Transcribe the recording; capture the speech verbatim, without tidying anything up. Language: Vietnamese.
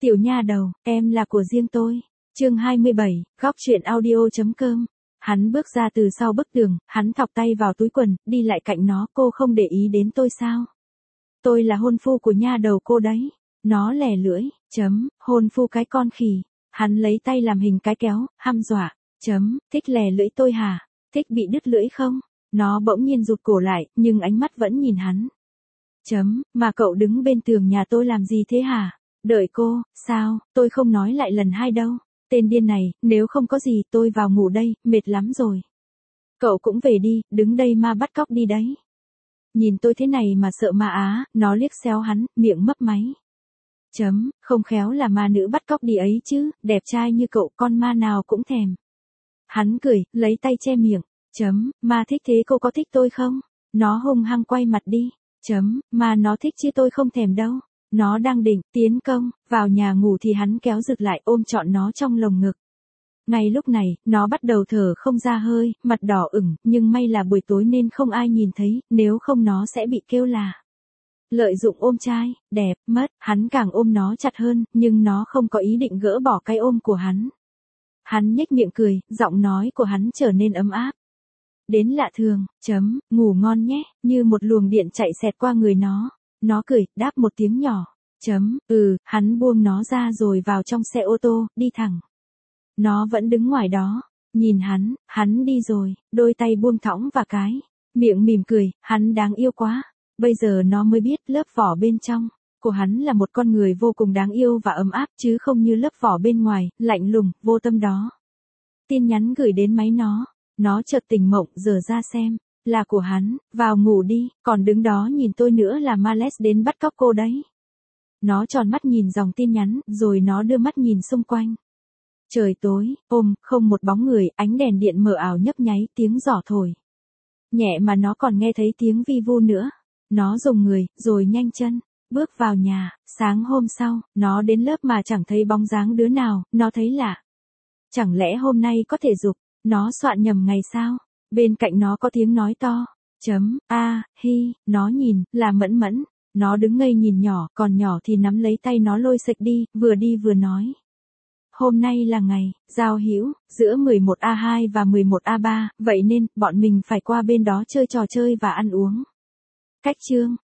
Tiểu nha đầu, em là của riêng tôi. Chương hai mươi bảy, góc truyện audio.com. Hắn bước ra từ sau bức tường, hắn thọc tay vào túi quần, đi lại cạnh nó, cô không để ý đến tôi sao? Tôi là hôn phu của nha đầu cô đấy. Nó lẻ lưỡi, chấm, hôn phu cái con khỉ. Hắn lấy tay làm hình cái kéo, hăm dọa, chấm, thích lẻ lưỡi tôi hả? Thích bị đứt lưỡi không? Nó bỗng nhiên rụt cổ lại, nhưng ánh mắt vẫn nhìn hắn. Chấm, mà cậu đứng bên tường nhà tôi làm gì thế hả? Đợi cô, sao, tôi không nói lại lần hai đâu. Tên điên này, nếu không có gì tôi vào ngủ đây, mệt lắm rồi. Cậu cũng về đi, đứng đây ma bắt cóc đi đấy. Nhìn tôi thế này mà sợ ma á, nó liếc xéo hắn, miệng mấp máy. Chấm, không khéo là ma nữ bắt cóc đi ấy chứ, đẹp trai như cậu con ma nào cũng thèm. Hắn cười, lấy tay che miệng. Chấm, ma thích thế cô có thích tôi không? Nó hung hăng quay mặt đi. Chấm, mà nó thích chứ tôi không thèm đâu. Nó đang định tiến công, vào nhà ngủ thì hắn kéo giật lại ôm trọn nó trong lồng ngực. Ngay lúc này, nó bắt đầu thở không ra hơi, mặt đỏ ửng, nhưng may là buổi tối nên không ai nhìn thấy, nếu không nó sẽ bị kêu là lợi dụng ôm trai, đẹp, mất, hắn càng ôm nó chặt hơn, nhưng nó không có ý định gỡ bỏ cái ôm của hắn. Hắn nhếch miệng cười, giọng nói của hắn trở nên ấm áp. Đến lạ thường, chấm, ngủ ngon nhé, như một luồng điện chạy xẹt qua người nó. Nó cười, đáp một tiếng nhỏ. Chấm, ừ, hắn buông nó ra rồi vào trong xe ô tô, đi thẳng. Nó vẫn đứng ngoài đó, nhìn hắn, hắn đi rồi, đôi tay buông thõng và cái, miệng mỉm cười, hắn đáng yêu quá. Bây giờ nó mới biết lớp vỏ bên trong của hắn là một con người vô cùng đáng yêu và ấm áp chứ không như lớp vỏ bên ngoài, lạnh lùng, vô tâm đó. Tin nhắn gửi đến máy nó, nó chợt tỉnh mộng, giờ ra xem. Là của hắn, vào ngủ đi, còn đứng đó nhìn tôi nữa là Males đến bắt cóc cô đấy. Nó tròn mắt nhìn dòng tin nhắn, rồi nó đưa mắt nhìn xung quanh. Trời tối, ôm, không một bóng người, ánh đèn điện mờ ảo nhấp nháy, tiếng gió thổi. Nhẹ mà nó còn nghe thấy tiếng vi vu nữa. Nó dùng người, rồi nhanh chân, bước vào nhà. Sáng hôm sau, nó đến lớp mà chẳng thấy bóng dáng đứa nào, nó thấy lạ. Chẳng lẽ hôm nay có thể dục, nó soạn nhầm ngày sao? Bên cạnh nó có tiếng nói to. Chấm, a, hi, nó nhìn, là Mẫn Mẫn. Nó đứng ngây nhìn nhỏ, còn nhỏ thì nắm lấy tay nó lôi xịch đi, vừa đi vừa nói. Hôm nay là ngày, giao hữu, giữa mười một A hai và mười một A ba, vậy nên, bọn mình phải qua bên đó chơi trò chơi và ăn uống. Cách chương,